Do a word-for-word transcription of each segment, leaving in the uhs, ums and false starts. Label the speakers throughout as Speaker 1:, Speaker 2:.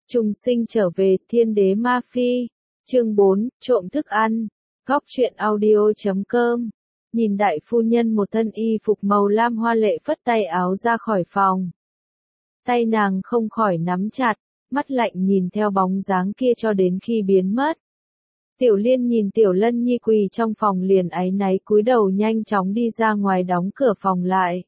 Speaker 1: Trùng sinh trở về, thiên đế ma phi. Chương bốn, trộm thức ăn. Góc truyện audio chấm com. Nhìn đại phu nhân một thân y phục màu lam hoa lệ phất tay áo ra khỏi phòng. Tay nàng không khỏi nắm chặt, mắt lạnh nhìn theo bóng dáng kia cho đến khi biến mất. Tiểu Liên nhìn Tiểu Lân Nhi quỳ trong phòng liền áy náy cúi đầu nhanh chóng đi ra ngoài đóng cửa phòng lại.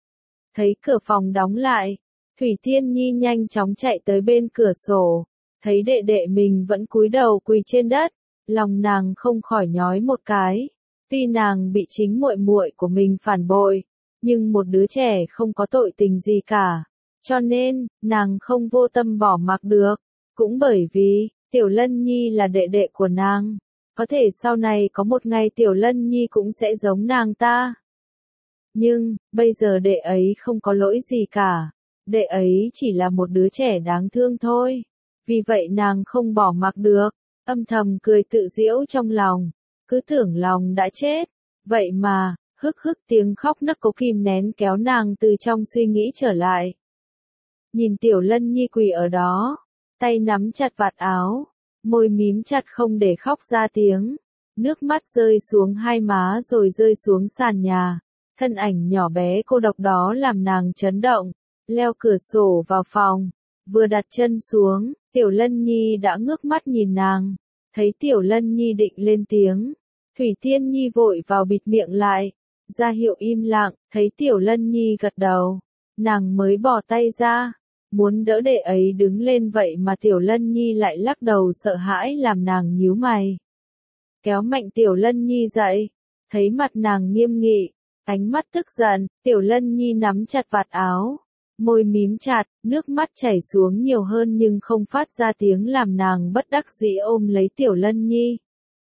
Speaker 1: Thấy cửa phòng đóng lại, Thủy Tiên Nhi nhanh chóng chạy tới bên cửa sổ, thấy đệ đệ mình vẫn cúi đầu quỳ trên đất, lòng nàng không khỏi nhói một cái. Tuy nàng bị chính muội muội của mình phản bội, nhưng một đứa trẻ không có tội tình gì cả, cho nên nàng không vô tâm bỏ mặc được. Cũng bởi vì Tiểu Lân Nhi là đệ đệ của nàng, có thể sau này có một ngày Tiểu Lân Nhi cũng sẽ giống nàng ta. Nhưng bây giờ đệ ấy không có lỗi gì cả, đệ ấy chỉ là một đứa trẻ đáng thương thôi. Vì vậy nàng không bỏ mặc được, âm thầm cười tự giễu trong lòng, cứ tưởng lòng đã chết. Vậy mà, hức hức tiếng khóc nấc có kìm nén kéo nàng từ trong suy nghĩ trở lại. Nhìn Tiểu Lân Nhi quỳ ở đó, tay nắm chặt vạt áo, môi mím chặt không để khóc ra tiếng, nước mắt rơi xuống hai má rồi rơi xuống sàn nhà. Thân ảnh nhỏ bé cô độc đó làm nàng chấn động, leo cửa sổ vào phòng, vừa đặt chân xuống, Tiểu Lân Nhi đã ngước mắt nhìn nàng, thấy Tiểu Lân Nhi định lên tiếng, Thủy Tiên Nhi vội vào bịt miệng lại, ra hiệu im lặng, thấy Tiểu Lân Nhi gật đầu, nàng mới bỏ tay ra, muốn đỡ đệ ấy đứng lên vậy mà Tiểu Lân Nhi lại lắc đầu sợ hãi làm nàng nhíu mày. Kéo mạnh Tiểu Lân Nhi dậy, thấy mặt nàng nghiêm nghị, ánh mắt tức giận, Tiểu Lân Nhi nắm chặt vạt áo, môi mím chặt, nước mắt chảy xuống nhiều hơn nhưng không phát ra tiếng làm nàng bất đắc dĩ ôm lấy Tiểu Lân Nhi.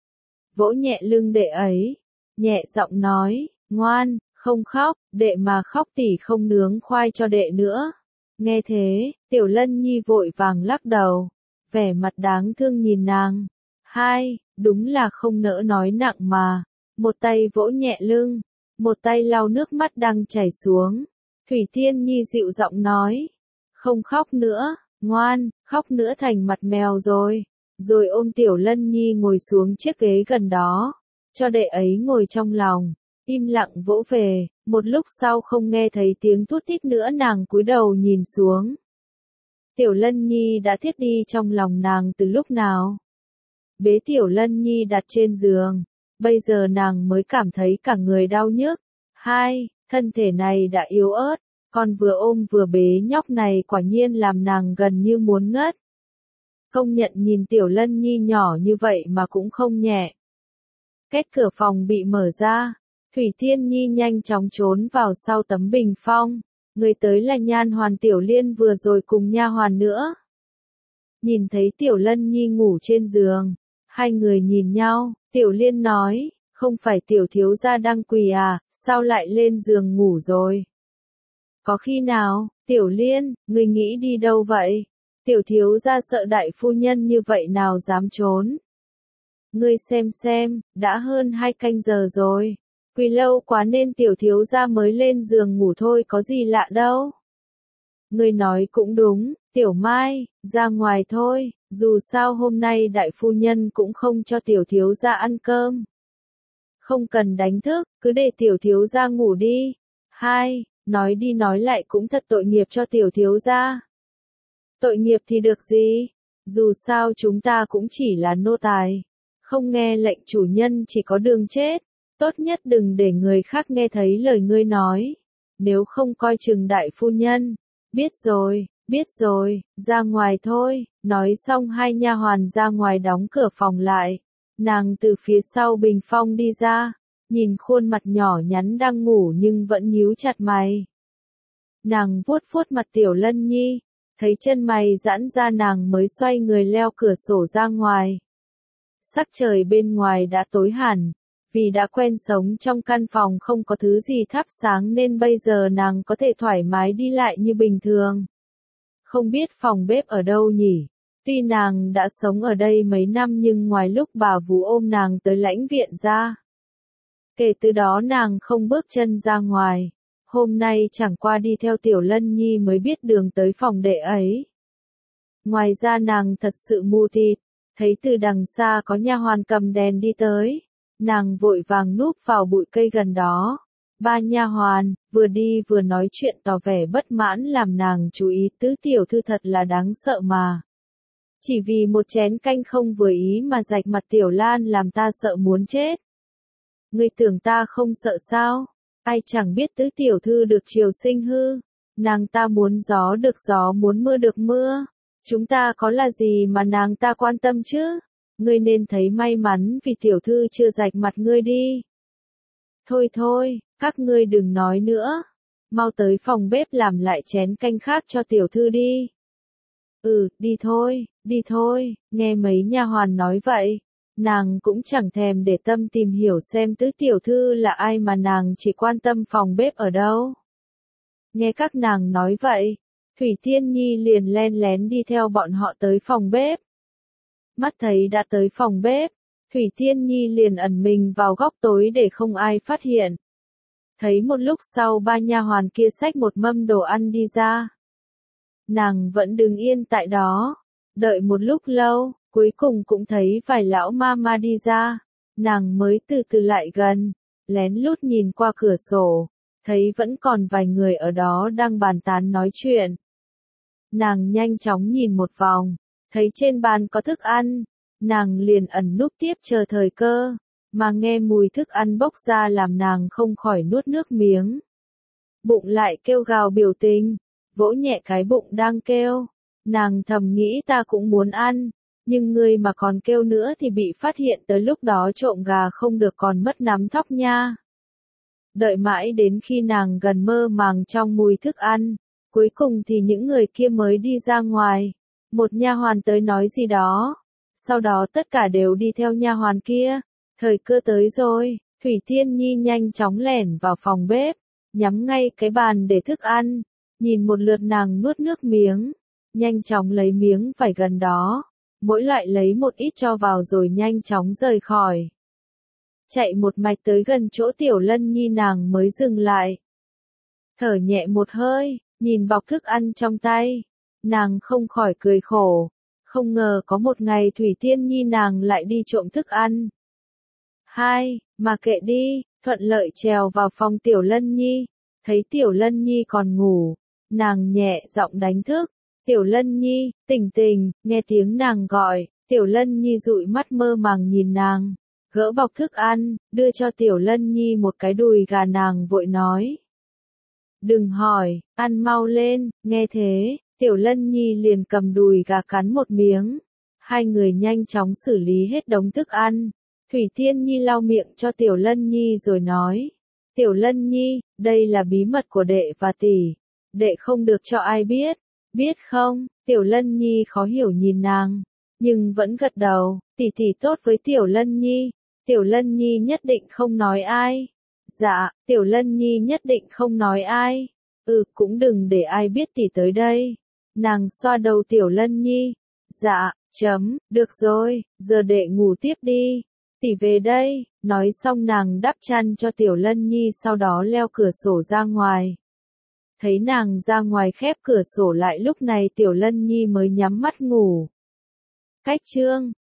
Speaker 1: Vỗ nhẹ lưng đệ ấy, nhẹ giọng nói, ngoan, không khóc, đệ mà khóc tỷ không nướng khoai cho đệ nữa. Nghe thế, Tiểu Lân Nhi vội vàng lắc đầu, vẻ mặt đáng thương nhìn nàng. Hai, đúng là không nỡ nói nặng mà, một tay vỗ nhẹ lưng, một tay lau nước mắt đang chảy xuống. Thủy Tiên Nhi dịu giọng nói, không khóc nữa, ngoan, khóc nữa thành mặt mèo rồi. Rồi ôm Tiểu Lân Nhi ngồi xuống chiếc ghế gần đó, cho đệ ấy ngồi trong lòng, im lặng vỗ về. Một lúc sau không nghe thấy tiếng thút thít nữa nàng cúi đầu nhìn xuống. Tiểu Lân Nhi đã thiết đi trong lòng nàng từ lúc nào. Bế Tiểu Lân Nhi đặt trên giường, bây giờ nàng mới cảm thấy cả người đau nhức. Hai, thân thể này đã yếu ớt, còn vừa ôm vừa bế nhóc này quả nhiên làm nàng gần như muốn ngất. Công nhận nhìn Tiểu Lân Nhi nhỏ như vậy mà cũng không nhẹ. Két cửa phòng bị mở ra, Thủy Tiên Nhi nhanh chóng trốn vào sau tấm bình phong, người tới là Nhan Hoàn Tiểu Liên vừa rồi cùng nha hoàn nữa. Nhìn thấy Tiểu Lân Nhi ngủ trên giường, hai người nhìn nhau, Tiểu Liên nói, không phải Tiểu thiếu gia đang quỳ à, sao lại lên giường ngủ rồi? Có khi nào, Tiểu Liên, người nghĩ đi đâu vậy? Tiểu thiếu gia sợ đại phu nhân như vậy nào dám trốn? Ngươi xem xem, đã hơn hai canh giờ rồi. Quỳ lâu quá nên tiểu thiếu gia mới lên giường ngủ thôi có gì lạ đâu. Ngươi nói cũng đúng, Tiểu Mai, ra ngoài thôi, dù sao hôm nay đại phu nhân cũng không cho tiểu thiếu gia ăn cơm. Không cần đánh thức, cứ để tiểu thiếu gia ngủ đi. Hai, nói đi nói lại cũng thật tội nghiệp cho tiểu thiếu gia. Tội nghiệp thì được gì, dù sao chúng ta cũng chỉ là nô tài. Không nghe lệnh chủ nhân chỉ có đường chết. Tốt nhất đừng để người khác nghe thấy lời ngươi nói. Nếu không coi chừng đại phu nhân. Biết rồi, biết rồi, ra ngoài thôi. Nói xong hai nha hoàn ra ngoài đóng cửa phòng lại. Nàng từ phía sau bình phong đi ra, nhìn khuôn mặt nhỏ nhắn đang ngủ nhưng vẫn nhíu chặt mày. Nàng vuốt vuốt mặt Tiểu Lân Nhi, thấy chân mày giãn ra nàng mới xoay người leo cửa sổ ra ngoài. Sắc trời bên ngoài đã tối hẳn. Vì đã quen sống trong căn phòng không có thứ gì thắp sáng nên bây giờ nàng có thể thoải mái đi lại như bình thường. Không biết phòng bếp ở đâu nhỉ? Tuy nàng đã sống ở đây mấy năm nhưng ngoài lúc bà vú ôm nàng tới lãnh viện ra. Kể từ đó nàng không bước chân ra ngoài. Hôm nay chẳng qua đi theo Tiểu Lân Nhi mới biết đường tới phòng đệ ấy. Ngoài ra nàng thật sự mù tịt, thấy từ đằng xa có nha hoàn cầm đèn đi tới, nàng vội vàng núp vào bụi cây gần đó. Ba nha hoàn, vừa đi vừa nói chuyện tỏ vẻ bất mãn làm nàng chú ý tứ tiểu thư thật là đáng sợ mà. Chỉ vì một chén canh không vừa ý mà rạch mặt Tiểu Lan làm ta sợ muốn chết. Ngươi tưởng ta không sợ sao? Ai chẳng biết tứ tiểu thư được triều sinh hư. Nàng ta muốn gió được gió muốn mưa được mưa. Chúng ta có là gì mà nàng ta quan tâm chứ? Ngươi nên thấy may mắn vì tiểu thư chưa rạch mặt ngươi đi. Thôi thôi, các ngươi đừng nói nữa. Mau tới phòng bếp làm lại chén canh khác cho tiểu thư đi. Ừ, đi thôi, đi thôi, nghe mấy nha hoàn nói vậy. Nàng cũng chẳng thèm để tâm tìm hiểu xem tứ tiểu thư là ai mà nàng chỉ quan tâm phòng bếp ở đâu. Nghe các nàng nói vậy, Thủy Tiên Nhi liền len lén đi theo bọn họ tới phòng bếp. Mắt thấy đã tới phòng bếp, Thủy Tiên Nhi liền ẩn mình vào góc tối để không ai phát hiện. Thấy một lúc sau ba nha hoàn kia xách một mâm đồ ăn đi ra. Nàng vẫn đứng yên tại đó, đợi một lúc lâu, cuối cùng cũng thấy vài lão ma ma đi ra. Nàng mới từ từ lại gần, lén lút nhìn qua cửa sổ, thấy vẫn còn vài người ở đó đang bàn tán nói chuyện. Nàng nhanh chóng nhìn một vòng, thấy trên bàn có thức ăn, nàng liền ẩn núp tiếp chờ thời cơ, mà nghe mùi thức ăn bốc ra làm nàng không khỏi nuốt nước miếng. Bụng lại kêu gào biểu tình, vỗ nhẹ cái bụng đang kêu, nàng thầm nghĩ ta cũng muốn ăn, nhưng ngươi mà còn kêu nữa thì bị phát hiện tới lúc đó trộm gà không được còn mất nắm thóc nha. Đợi mãi đến khi nàng gần mơ màng trong mùi thức ăn, cuối cùng thì những người kia mới đi ra ngoài, một nha hoàn tới nói gì đó, sau đó tất cả đều đi theo nha hoàn kia. Thời cơ tới rồi, Thủy Tiên Nhi nhanh chóng lẻn vào phòng bếp, nhắm ngay cái bàn để thức ăn, nhìn một lượt nàng nuốt nước miếng, nhanh chóng lấy miếng vải gần đó, mỗi loại lấy một ít cho vào rồi nhanh chóng rời khỏi. Chạy một mạch tới gần chỗ Tiểu Lân Nhi nàng mới dừng lại. Thở nhẹ một hơi, nhìn bọc thức ăn trong tay, nàng không khỏi cười khổ, không ngờ có một ngày Thủy Tiên Nhi nàng lại đi trộm thức ăn. Hai, mà kệ đi, thuận lợi trèo vào phòng Tiểu Lân Nhi, thấy Tiểu Lân Nhi còn ngủ, nàng nhẹ giọng đánh thức, Tiểu Lân Nhi, tỉnh tỉnh, nghe tiếng nàng gọi, Tiểu Lân Nhi dụi mắt mơ màng nhìn nàng, gỡ bọc thức ăn, đưa cho Tiểu Lân Nhi một cái đùi gà nàng vội nói. Đừng hỏi, ăn mau lên, nghe thế, Tiểu Lân Nhi liền cầm đùi gà cắn một miếng, hai người nhanh chóng xử lý hết đống thức ăn. Thủy Tiên Nhi lau miệng cho Tiểu Lân Nhi rồi nói, Tiểu Lân Nhi, đây là bí mật của đệ và tỷ, đệ không được cho ai biết, biết không? Tiểu Lân Nhi khó hiểu nhìn nàng, nhưng vẫn gật đầu, tỷ tỷ tốt với Tiểu Lân Nhi, Tiểu Lân Nhi nhất định không nói ai. Dạ, Tiểu Lân Nhi nhất định không nói ai, ừ cũng đừng để ai biết tỷ tới đây. Nàng xoa đầu Tiểu Lân Nhi, dạ, chấm, được rồi, giờ đệ ngủ tiếp đi. Tỷ về đây, nói xong nàng đắp chăn cho Tiểu Lân Nhi sau đó leo cửa sổ ra ngoài. Thấy nàng ra ngoài khép cửa sổ lại lúc này Tiểu Lân Nhi mới nhắm mắt ngủ. Cách chương